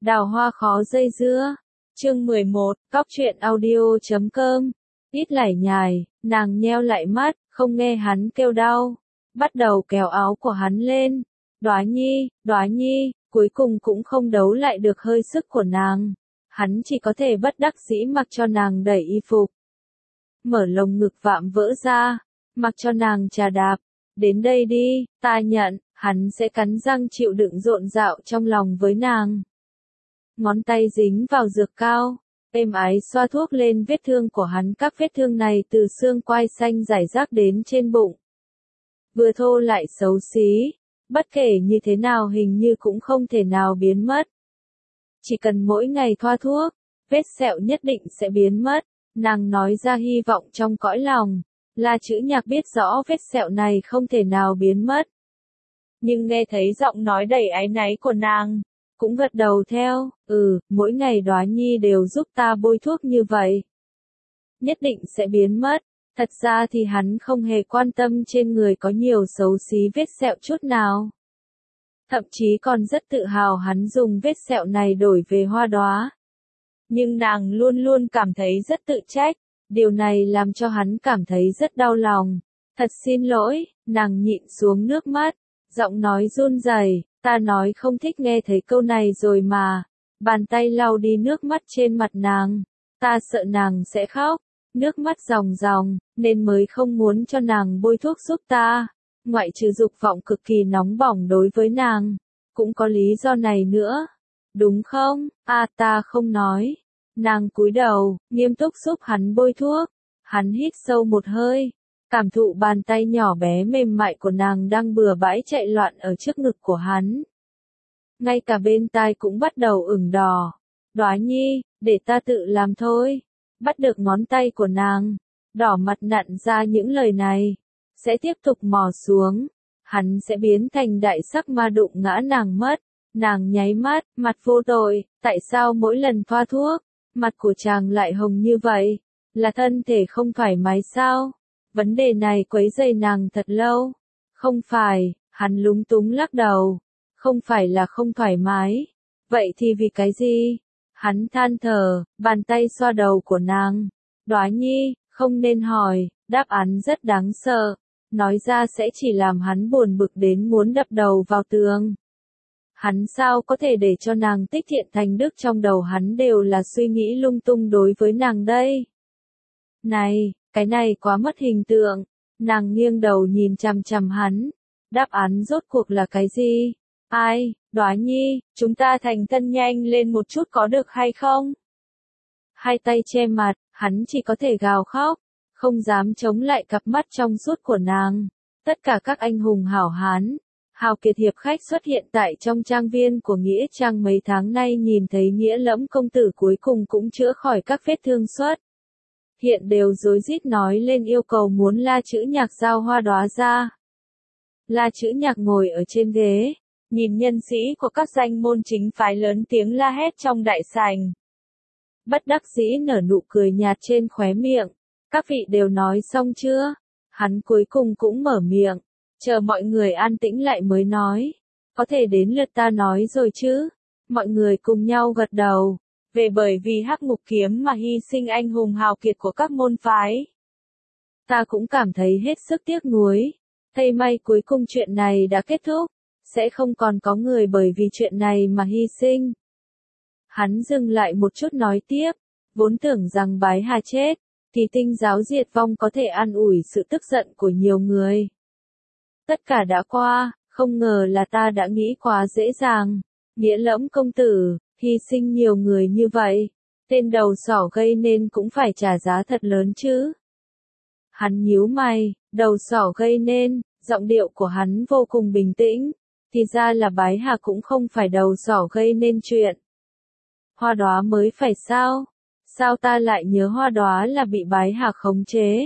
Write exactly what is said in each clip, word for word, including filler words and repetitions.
Đào hoa khó dây dưa. Chương mười một, Cóc truyện audio chấm com. Ít lải nhải, nàng nheo lại mắt, không nghe hắn kêu đau. Bắt đầu kéo áo của hắn lên. Đóa nhi, đóa nhi, cuối cùng cũng không đấu lại được hơi sức của nàng. Hắn chỉ có thể bất đắc dĩ mặc cho nàng đẩy y phục. Mở lồng ngực vạm vỡ ra, mặc cho nàng trà đạp. Đến đây đi, ta nhận, hắn sẽ cắn răng chịu đựng rộn rạo trong lòng với nàng. Ngón tay dính vào dược cao, êm ái xoa thuốc lên vết thương của hắn. Các vết thương này từ xương quai xanh rải rác đến trên bụng. Vừa thô lại xấu xí, bất kể như thế nào hình như cũng không thể nào biến mất. Chỉ cần mỗi ngày thoa thuốc, vết sẹo nhất định sẽ biến mất. Nàng nói ra hy vọng trong cõi lòng. La Chữ Nhạc biết rõ vết sẹo này không thể nào biến mất. Nhưng nghe thấy giọng nói đầy áy náy của nàng, cũng gật đầu theo, ừ, mỗi ngày Đóa nhi đều giúp ta bôi thuốc như vậy. Nhất định sẽ biến mất. Thật ra thì hắn không hề quan tâm trên người có nhiều xấu xí vết sẹo chút nào. Thậm chí còn rất tự hào hắn dùng vết sẹo này đổi về Hoa Đóa. Nhưng nàng luôn luôn cảm thấy rất tự trách, điều này làm cho hắn cảm thấy rất đau lòng. Thật xin lỗi, nàng nhịn xuống nước mắt, giọng nói run rẩy, ta nói không thích nghe thấy câu này rồi mà. Bàn tay lau đi nước mắt trên mặt nàng, ta sợ nàng sẽ khóc, nước mắt ròng ròng, nên mới không muốn cho nàng bôi thuốc giúp ta. Ngoại trừ dục vọng cực kỳ nóng bỏng đối với nàng, cũng có lý do này nữa. Đúng không? À ta không nói. Nàng cúi đầu, nghiêm túc giúp hắn bôi thuốc. Hắn hít sâu một hơi, cảm thụ bàn tay nhỏ bé mềm mại của nàng đang bừa bãi chạy loạn ở trước ngực của hắn. Ngay cả bên tai cũng bắt đầu ửng đỏ. Đóa nhi, để ta tự làm thôi. Bắt được ngón tay của nàng, đỏ mặt nặn ra những lời này. Sẽ tiếp tục mò xuống. Hắn sẽ biến thành đại sắc ma đụng ngã nàng mất. Nàng nháy mắt, mặt vô tội, tại sao mỗi lần thoa thuốc, mặt của chàng lại hồng như vậy? Là thân thể không thoải mái sao? Vấn đề này quấy rầy nàng thật lâu. Không phải, hắn lúng túng lắc đầu. Không phải là không thoải mái. Vậy thì vì cái gì? Hắn than thở, bàn tay xoa đầu của nàng. Đóa nhi, không nên hỏi, đáp án rất đáng sợ. Nói ra sẽ chỉ làm hắn buồn bực đến muốn đập đầu vào tường. Hắn sao có thể để cho nàng tích thiện thành đức, trong đầu hắn đều là suy nghĩ lung tung đối với nàng đây. Này, cái này quá mất hình tượng. Nàng nghiêng đầu nhìn chằm chằm hắn. Đáp án rốt cuộc là cái gì? Ai, Đóa nhi, chúng ta thành thân nhanh lên một chút có được hay không? Hai tay che mặt, hắn chỉ có thể gào khóc, không dám chống lại cặp mắt trong suốt của nàng. Tất cả các anh hùng hảo hán, hào kiệt hiệp khách xuất hiện tại trong trang viên của Nghĩa Trang mấy tháng nay, nhìn thấy Nghĩa Lẫm công tử cuối cùng cũng chữa khỏi các vết thương xuất hiện, đều rối rít nói lên yêu cầu muốn La Chữ Nhạc giao Hoa Đóa ra. La Chữ Nhạc ngồi ở trên ghế, nhìn nhân sĩ của các danh môn chính phái lớn tiếng la hét trong đại sảnh. Bất đắc dĩ nở nụ cười nhạt trên khóe miệng. Các vị đều nói xong chưa? Hắn cuối cùng cũng mở miệng, chờ mọi người an tĩnh lại mới nói. Có thể đến lượt ta nói rồi chứ? Mọi người cùng nhau gật đầu. Về bởi vì Hắc Ngục Kiếm mà hy sinh anh hùng hào kiệt của các môn phái. Ta cũng cảm thấy hết sức tiếc nuối. Thay may cuối cùng chuyện này đã kết thúc. Sẽ không còn có người bởi vì chuyện này mà hy sinh. Hắn dừng lại một chút nói tiếp. Vốn tưởng rằng Bái Hà chết, thì Tinh giáo diệt vong có thể an ủi sự tức giận của nhiều người. Tất cả đã qua, không ngờ là ta đã nghĩ quá dễ dàng. Nghĩa Lẫm công tử, hy sinh nhiều người như vậy, tên đầu sỏ gây nên cũng phải trả giá thật lớn chứ. Hắn nhíu mày, đầu sỏ gây nên, giọng điệu của hắn vô cùng bình tĩnh. Thì ra là Bái Hà cũng không phải đầu sỏ gây nên chuyện. Hoa Đóa mới phải sao? Sao ta lại nhớ Hoa Đóa là bị Bái Hà khống chế?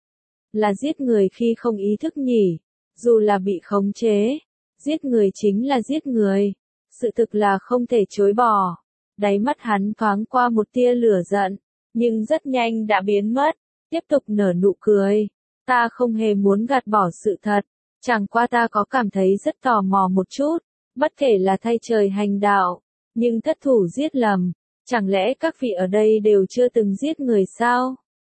Là giết người khi không ý thức nhỉ? Dù là bị khống chế, giết người chính là giết người. Sự thực là không thể chối bỏ. Đáy mắt hắn thoáng qua một tia lửa giận, nhưng rất nhanh đã biến mất. Tiếp tục nở nụ cười. Ta không hề muốn gạt bỏ sự thật. Chẳng qua ta có cảm thấy rất tò mò một chút. Bất kể là thay trời hành đạo, nhưng thất thủ giết lầm, chẳng lẽ các vị ở đây đều chưa từng giết người sao?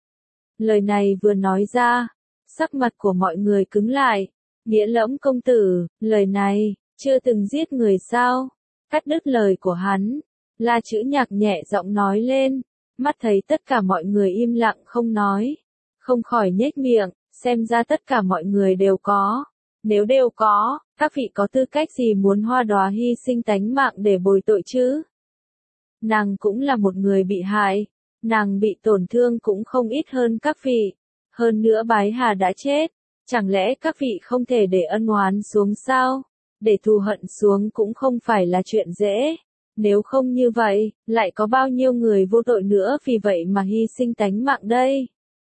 Lời này vừa nói ra, sắc mặt của mọi người cứng lại. Nghĩa Lẫm công tử, lời này, chưa từng giết người sao? Cắt đứt lời của hắn, La Chữ Nhạc nhẹ giọng nói lên, mắt thấy tất cả mọi người im lặng không nói, không khỏi nhếch miệng, xem ra tất cả mọi người đều có. Nếu đều có, các vị có tư cách gì muốn Hoa Đóa hy sinh tánh mạng để bồi tội chứ? Nàng cũng là một người bị hại, nàng bị tổn thương cũng không ít hơn các vị. Hơn nữa Bái Hà đã chết, chẳng lẽ các vị không thể để ân oán xuống sao? Để thù hận xuống cũng không phải là chuyện dễ. Nếu không như vậy, lại có bao nhiêu người vô tội nữa vì vậy mà hy sinh tánh mạng đây?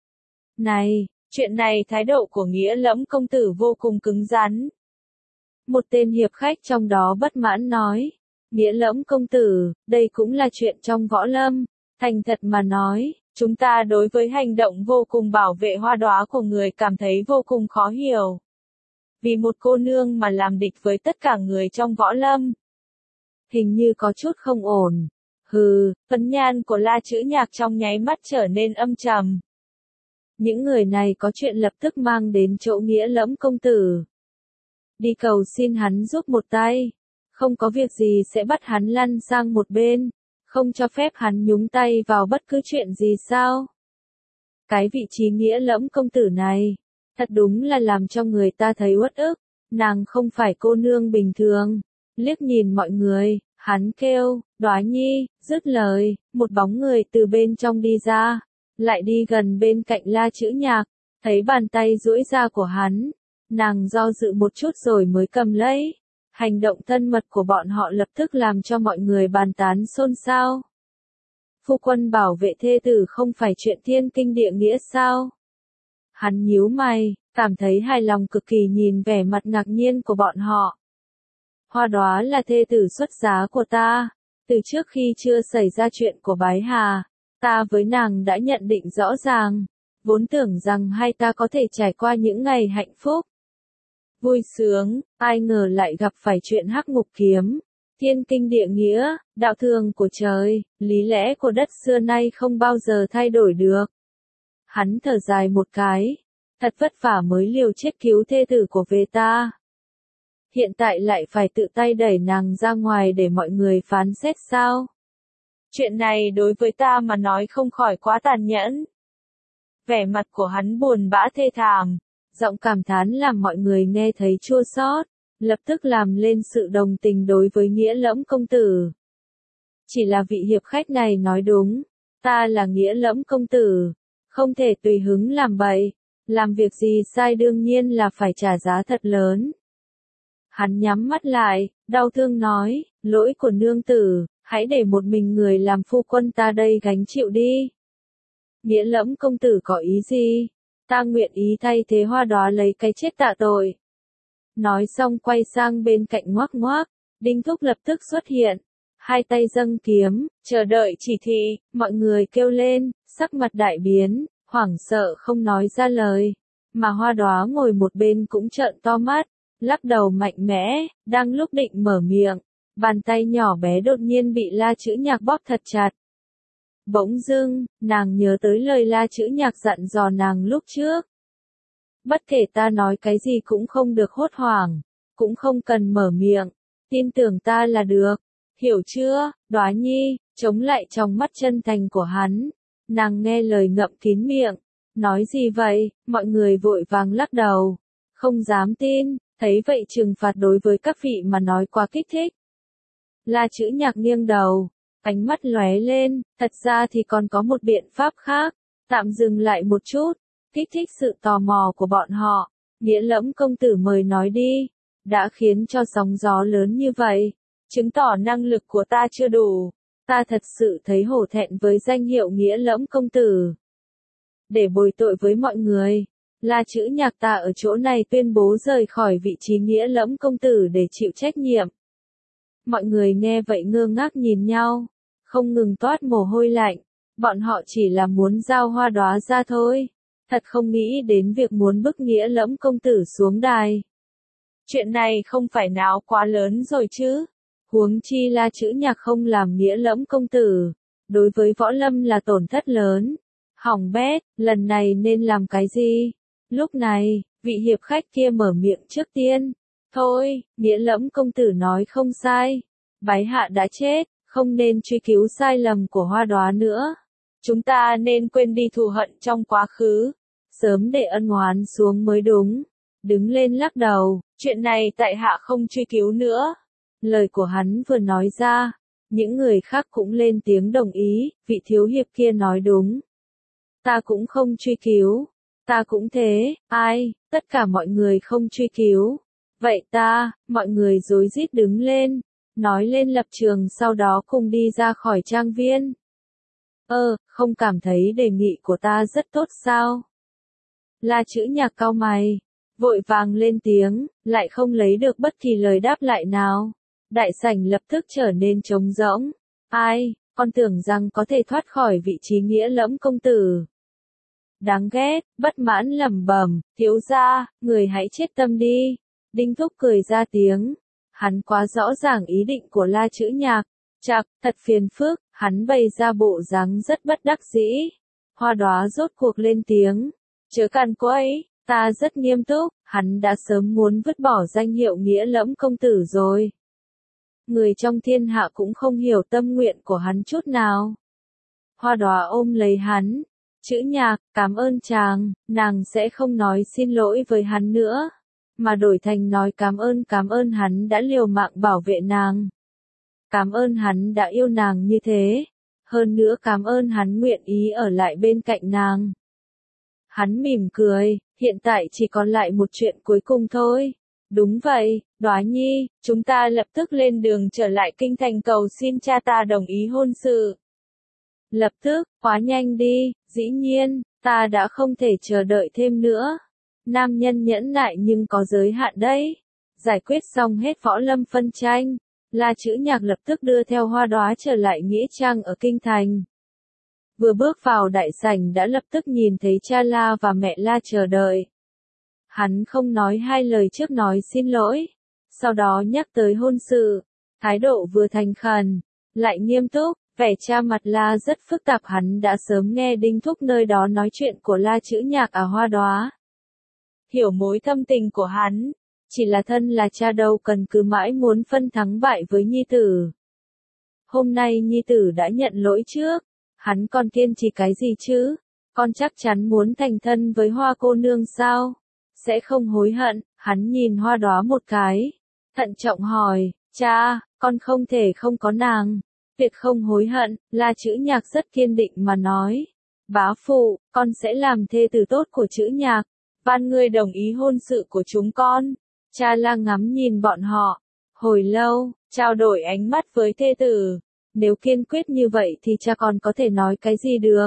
Này, chuyện này thái độ của Nghĩa Lẫm công tử vô cùng cứng rắn. Một tên hiệp khách trong đó bất mãn nói, Nghĩa Lẫm công tử, đây cũng là chuyện trong võ lâm, thành thật mà nói, chúng ta đối với hành động vô cùng bảo vệ Hoa Đóa của người cảm thấy vô cùng khó hiểu. Vì một cô nương mà làm địch với tất cả người trong võ lâm. Hình như có chút không ổn. Hừ, phấn nhan của La Chữ Nhạc trong nháy mắt trở nên âm trầm. Những người này có chuyện lập tức mang đến chỗ Nghĩa Lẫm công tử. Đi cầu xin hắn giúp một tay. Không có việc gì sẽ bắt hắn lăn sang một bên. Không cho phép hắn nhúng tay vào bất cứ chuyện gì sao? Cái vị trí Nghĩa Lẫm công tử này, thật đúng là làm cho người ta thấy uất ức. Nàng không phải cô nương bình thường. Liếc nhìn mọi người, hắn kêu, Đóa Nhi, dứt lời, một bóng người từ bên trong đi ra, lại đi gần bên cạnh La Chữ Nhạc, thấy bàn tay duỗi ra của hắn, nàng do dự một chút rồi mới cầm lấy. Hành động thân mật của bọn họ lập tức làm cho mọi người bàn tán xôn xao. Phu quân bảo vệ thê tử không phải chuyện thiên kinh địa nghĩa sao? Hắn nhíu mày, cảm thấy hài lòng cực kỳ nhìn vẻ mặt ngạc nhiên của bọn họ. Hoa Đóa là thê tử xuất giá của ta, từ trước khi chưa xảy ra chuyện của Bái Hà, ta với nàng đã nhận định rõ ràng, vốn tưởng rằng hai ta có thể trải qua những ngày hạnh phúc. Vui sướng, ai ngờ lại gặp phải chuyện Hắc Ngục Kiếm, thiên kinh địa nghĩa, đạo thường của trời, lý lẽ của đất xưa nay không bao giờ thay đổi được. Hắn thở dài một cái, thật vất vả mới liều chết cứu thê tử của về ta. Hiện tại lại phải tự tay đẩy nàng ra ngoài để mọi người phán xét sao? Chuyện này đối với ta mà nói không khỏi quá tàn nhẫn. Vẻ mặt của hắn buồn bã thê thảm, giọng cảm thán làm mọi người nghe thấy chua xót, lập tức làm lên sự đồng tình đối với Nghĩa Lẫm công tử. Chỉ là vị hiệp khách này nói đúng, ta là Nghĩa Lẫm công tử, không thể tùy hứng làm bậy, làm việc gì sai đương nhiên là phải trả giá thật lớn. Hắn nhắm mắt lại, đau thương nói, lỗi của nương tử, hãy để một mình người làm phu quân ta đây gánh chịu đi. Nghĩa Lẫm công tử có ý gì? Ta nguyện ý thay thế Hoa Đóa lấy cái chết tạ tội. Nói xong quay sang bên cạnh Ngoác Ngoác, Đinh Thúc lập tức xuất hiện, hai tay dâng kiếm, chờ đợi chỉ thị, mọi người kêu lên, sắc mặt đại biến, hoảng sợ không nói ra lời, mà Hoa Đóa ngồi một bên cũng trợn to mắt, lắc đầu mạnh mẽ, đang lúc định mở miệng, bàn tay nhỏ bé đột nhiên bị La Chữ Nhạc bóp thật chặt. Bỗng dưng, nàng nhớ tới lời La Chữ Nhạc dặn dò nàng lúc trước. Bất kể ta nói cái gì cũng không được hốt hoảng, cũng không cần mở miệng, tin tưởng ta là được, hiểu chưa, Đóa Nhi, chống lại trong mắt chân thành của hắn. Nàng nghe lời ngậm kín miệng, nói gì vậy, mọi người vội vàng lắc đầu, không dám tin, thấy vậy trừng phạt đối với các vị mà nói quá kích thích. La Chữ Nhạc nghiêng đầu, ánh mắt lóe lên, thật ra thì còn có một biện pháp khác, tạm dừng lại một chút, kích thích sự tò mò của bọn họ, Nghĩa Lẫm công tử mời nói đi, đã khiến cho sóng gió lớn như vậy, chứng tỏ năng lực của ta chưa đủ, ta thật sự thấy hổ thẹn với danh hiệu Nghĩa Lẫm công tử. Để bồi tội với mọi người, La Chữ Nhạc ta ở chỗ này tuyên bố rời khỏi vị trí Nghĩa Lẫm công tử để chịu trách nhiệm. Mọi người nghe vậy ngơ ngác nhìn nhau, không ngừng toát mồ hôi lạnh, bọn họ chỉ là muốn giao Hoa Đóa ra thôi, thật không nghĩ đến việc muốn bức Nghĩa Lẫm công tử xuống đài. Chuyện này không phải náo quá lớn rồi chứ, Huống chi La Chữ Nhạc không làm nghĩa lẫm công tử, đối với võ lâm là tổn thất lớn. Hỏng bét, lần này nên làm cái gì? Lúc này, vị hiệp khách kia mở miệng trước tiên. Thôi, nghĩa lẫm công tử nói không sai. Bái hạ đã chết, không nên truy cứu sai lầm của Hoa Đóa nữa. Chúng ta nên quên đi thù hận trong quá khứ. Sớm để ân oán xuống mới đúng. Đứng lên lắc đầu, chuyện này tại hạ không truy cứu nữa. Lời của hắn vừa nói ra, những người khác cũng lên tiếng đồng ý, vị thiếu hiệp kia nói đúng. Ta cũng không truy cứu. Ta cũng thế, ai, tất cả mọi người không truy cứu. Vậy ta, mọi người rối rít đứng lên, nói lên lập trường sau đó cùng đi ra khỏi trang viên. Ơ, không cảm thấy đề nghị của ta rất tốt sao? La Chữ Nhạc cau mày, vội vàng lên tiếng, lại không lấy được bất kỳ lời đáp lại nào. Đại sảnh lập tức trở nên trống rỗng. Ai, con tưởng rằng có thể thoát khỏi vị trí nghĩa lẫm công tử. Đáng ghét, bất mãn lẩm bẩm, thiếu gia, người hãy chết tâm đi. Đinh Thúc cười ra tiếng. Hắn quá rõ ràng ý định của La Chữ Nhạc. Chạc, thật phiền phức, hắn bày ra bộ dáng rất bất đắc dĩ. Hoa Đóa rốt cuộc lên tiếng. Chớ càn quấy, ta rất nghiêm túc, hắn đã sớm muốn vứt bỏ danh hiệu nghĩa lẫm công tử rồi. Người trong thiên hạ cũng không hiểu tâm nguyện của hắn chút nào. Hoa Đóa ôm lấy hắn. Chữ Nhạc, cảm ơn chàng, nàng sẽ không nói xin lỗi với hắn nữa, mà đổi thành nói cảm ơn cảm ơn hắn đã liều mạng bảo vệ nàng. Cảm ơn hắn đã yêu nàng như thế, hơn nữa cảm ơn hắn nguyện ý ở lại bên cạnh nàng. Hắn mỉm cười, hiện tại chỉ còn lại một chuyện cuối cùng thôi. Đúng vậy, Đóa Nhi, chúng ta lập tức lên đường trở lại kinh thành cầu xin cha ta đồng ý hôn sự. Lập tức, quá nhanh đi, dĩ nhiên, ta đã không thể chờ đợi thêm nữa. Nam nhân nhẫn nại nhưng có giới hạn đấy. Giải quyết xong hết võ lâm phân tranh, La Chữ Nhạc lập tức đưa theo Hoa Đóa trở lại nghĩa trang ở kinh thành. Vừa bước vào đại sảnh đã lập tức nhìn thấy cha La và mẹ La chờ đợi. Hắn không nói hai lời trước nói xin lỗi, sau đó nhắc tới hôn sự, thái độ vừa thành khẩn, lại nghiêm túc. Vẻ cha mặt La rất phức tạp, hắn đã sớm nghe Đinh Thúc nơi đó nói chuyện của La Chữ Nhạc à Hoa Đóa. Hiểu mối thâm tình của hắn, chỉ là thân là cha đâu cần cứ mãi muốn phân thắng bại với nhi tử. Hôm nay nhi tử đã nhận lỗi trước, hắn còn kiên trì cái gì chứ? Con chắc chắn muốn thành thân với Hoa cô nương sao? Sẽ không hối hận, hắn nhìn Hoa Đóa một cái, thận trọng hỏi, cha, con không thể không có nàng. Tuyệt không hối hận, La Chữ Nhạc rất kiên định mà nói. Bá phụ, con sẽ làm thê tử tốt của Chữ Nhạc. Van ngươi đồng ý hôn sự của chúng con. Cha La ngắm nhìn bọn họ. Hồi lâu, trao đổi ánh mắt với thê tử. Nếu kiên quyết như vậy thì cha con có thể nói cái gì được.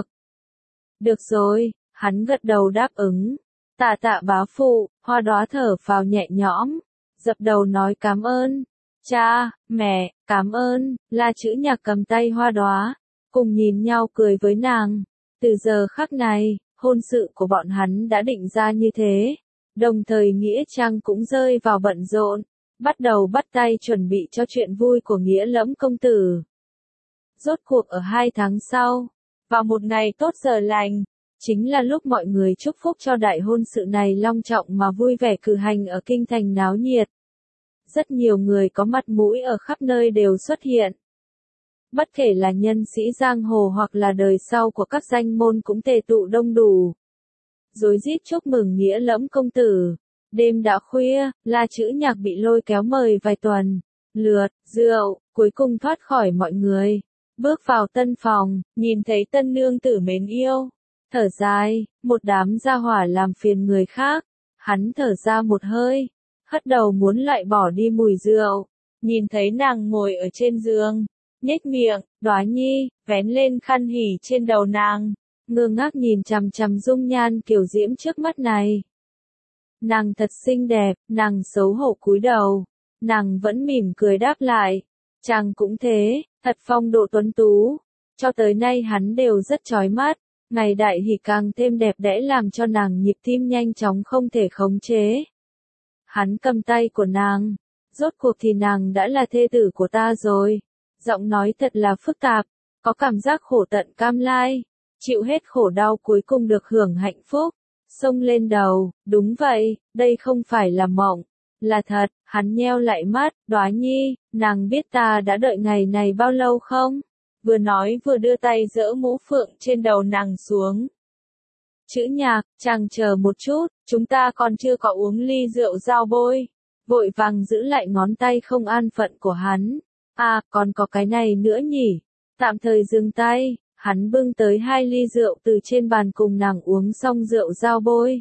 Được rồi, hắn gật đầu đáp ứng. Tạ tạ bá phụ, Hoa Đóa thở phào nhẹ nhõm. Dập đầu nói cảm ơn. Cha, mẹ, cảm ơn. La Chữ Nhạc cầm tay Hoa Đóa, cùng nhìn nhau cười với nàng. Từ giờ khắc này, hôn sự của bọn hắn đã định ra như thế. Đồng thời Nghĩa Trang cũng rơi vào bận rộn, bắt đầu bắt tay chuẩn bị cho chuyện vui của Nghĩa lẫm công tử. Rốt cuộc ở hai tháng sau, vào một ngày tốt giờ lành, chính là lúc mọi người chúc phúc cho đại hôn sự này long trọng mà vui vẻ cử hành ở kinh thành náo nhiệt. Rất nhiều người có mặt mũi ở khắp nơi đều xuất hiện. Bất kể là nhân sĩ giang hồ hoặc là đời sau của các danh môn cũng tề tụ đông đủ. Rối rít chúc mừng Nghĩa lẫm công tử. Đêm đã khuya, La Chữ Nhạc bị lôi kéo mời vài tuần, lượt, rượu, cuối cùng thoát khỏi mọi người. Bước vào tân phòng, nhìn thấy tân nương tử mến yêu. Thở dài, một đám gia hỏa làm phiền người khác. Hắn thở ra một hơi, hất đầu muốn lại bỏ đi mùi rượu. Nhìn thấy nàng ngồi ở trên giường, nhếch miệng, Đóa Nhi, vén lên khăn hỉ trên đầu nàng, ngơ ngác nhìn chằm chằm dung nhan kiều diễm trước mắt này. Nàng thật xinh đẹp, nàng xấu hổ cúi đầu, nàng vẫn mỉm cười đáp lại, chàng cũng thế, thật phong độ tuấn tú, cho tới nay hắn đều rất chói mắt, ngày đại hỷ càng thêm đẹp đẽ làm cho nàng nhịp tim nhanh chóng không thể khống chế. Hắn cầm tay của nàng, Rốt cuộc thì nàng đã là thê tử của ta rồi. Giọng nói thật là phức tạp, có cảm giác khổ tận cam lai, chịu hết khổ đau cuối cùng được hưởng hạnh phúc. Xông lên đầu, đúng vậy, đây không phải là mộng, là thật. Hắn nheo lại mắt, Đóa Nhi, nàng biết ta đã đợi ngày này bao lâu không? Vừa nói vừa đưa tay giỡ mũ phượng trên đầu nàng xuống. Chữ Nhạc, chàng chờ một chút, chúng ta còn chưa có uống ly rượu giao bôi. Vội vàng giữ lại ngón tay không an phận của hắn. À, còn có cái này nữa nhỉ? Tạm thời dừng tay, hắn bưng tới hai ly rượu từ trên bàn cùng nàng uống xong rượu giao bôi.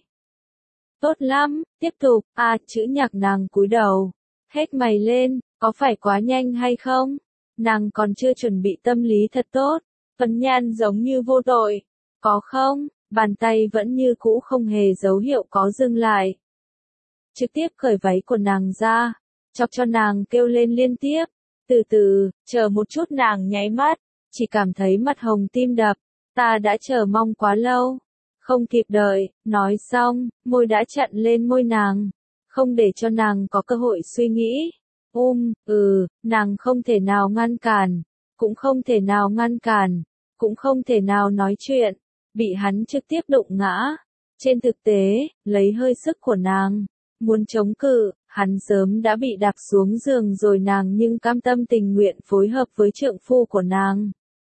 Tốt lắm, tiếp tục. À, Chữ Nhạc nàng cúi đầu, hết mày lên, có phải quá nhanh hay không? Nàng còn chưa chuẩn bị tâm lý thật tốt, phấn nhan giống như vô tội. Có không? Bàn tay vẫn như cũ không hề dấu hiệu có dừng lại. Trực tiếp cởi váy của nàng ra, chọc cho nàng kêu lên liên tiếp. Từ từ, chờ một chút, nàng nháy mắt, chỉ cảm thấy mặt hồng tim đập. Ta đã chờ mong quá lâu. Không kịp đợi, nói xong, môi đã chặn lên môi nàng, không để cho nàng có cơ hội suy nghĩ. Um, ừ, nàng không thể nào ngăn cản, cũng không thể nào ngăn cản, cũng không thể nào nói chuyện, bị hắn trực tiếp đụng ngã. Trên thực tế, lấy hơi sức của nàng, muốn chống cự, hắn sớm đã bị đạp xuống giường rồi, nàng nhưng cam tâm tình nguyện phối hợp với trượng phu của nàng.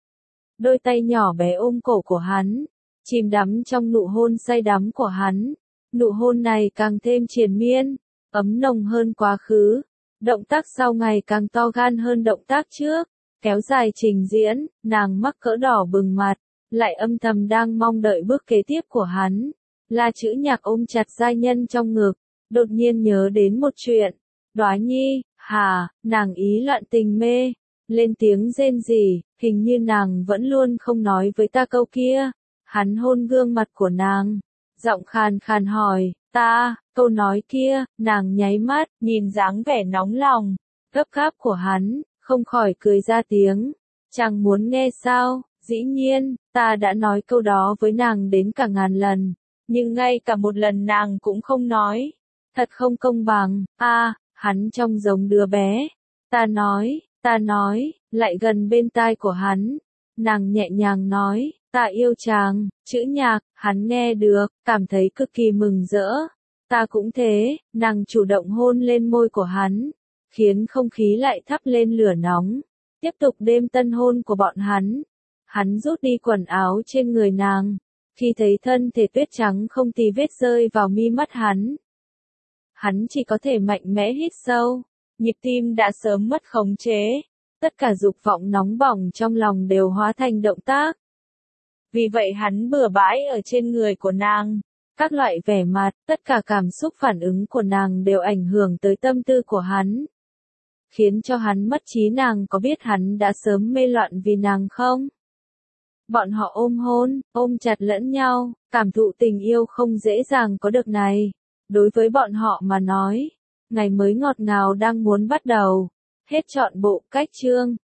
Đôi tay nhỏ bé ôm cổ của hắn, chìm đắm trong nụ hôn say đắm của hắn. Nụ hôn này càng thêm triền miên, ấm nồng hơn quá khứ. Động tác sau ngày càng to gan hơn động tác trước, kéo dài trình diễn, nàng mắc cỡ đỏ bừng mặt, lại âm thầm đang mong đợi bước kế tiếp của hắn. Là Chữ Nhạc ôm chặt giai nhân trong ngực, đột nhiên nhớ đến một chuyện. Đóa Nhi, hà, nàng ý loạn tình mê, lên tiếng rên rỉ, hình như nàng vẫn luôn không nói với ta câu kia. Hắn hôn gương mặt của nàng, giọng khàn khàn hỏi, ta, câu nói kia. Nàng nháy mắt, nhìn dáng vẻ nóng lòng, gấp gáp của hắn, không khỏi cười ra tiếng. Chàng muốn nghe sao? Dĩ nhiên, ta đã nói câu đó với nàng đến cả ngàn lần, nhưng ngay cả một lần nàng cũng không nói. Thật không công bằng. A, à, hắn trông giống đứa bé. Ta nói, ta nói, lại gần bên tai của hắn. Nàng nhẹ nhàng nói, ta yêu chàng. Chữ Nhạc, hắn nghe được, cảm thấy cực kỳ mừng rỡ. Ta cũng thế. Nàng chủ động hôn lên môi của hắn, khiến không khí lại thắp lên lửa nóng. Tiếp tục đêm tân hôn của bọn hắn. Hắn rút đi quần áo trên người nàng, khi thấy thân thể tuyết trắng không tì vết rơi vào mi mắt hắn. Hắn chỉ có thể mạnh mẽ hít sâu, nhịp tim đã sớm mất khống chế, tất cả dục vọng nóng bỏng trong lòng đều hóa thành động tác. Vì vậy hắn bừa bãi ở trên người của nàng, các loại vẻ mặt, tất cả cảm xúc phản ứng của nàng đều ảnh hưởng tới tâm tư của hắn, khiến cho hắn mất trí. Nàng có biết hắn đã sớm mê loạn vì nàng không? Bọn họ ôm hôn, ôm chặt lẫn nhau, cảm thụ tình yêu không dễ dàng có được này. Đối với bọn họ mà nói, ngày mới ngọt ngào đang muốn bắt đầu. Hết trọn bộ cách chương.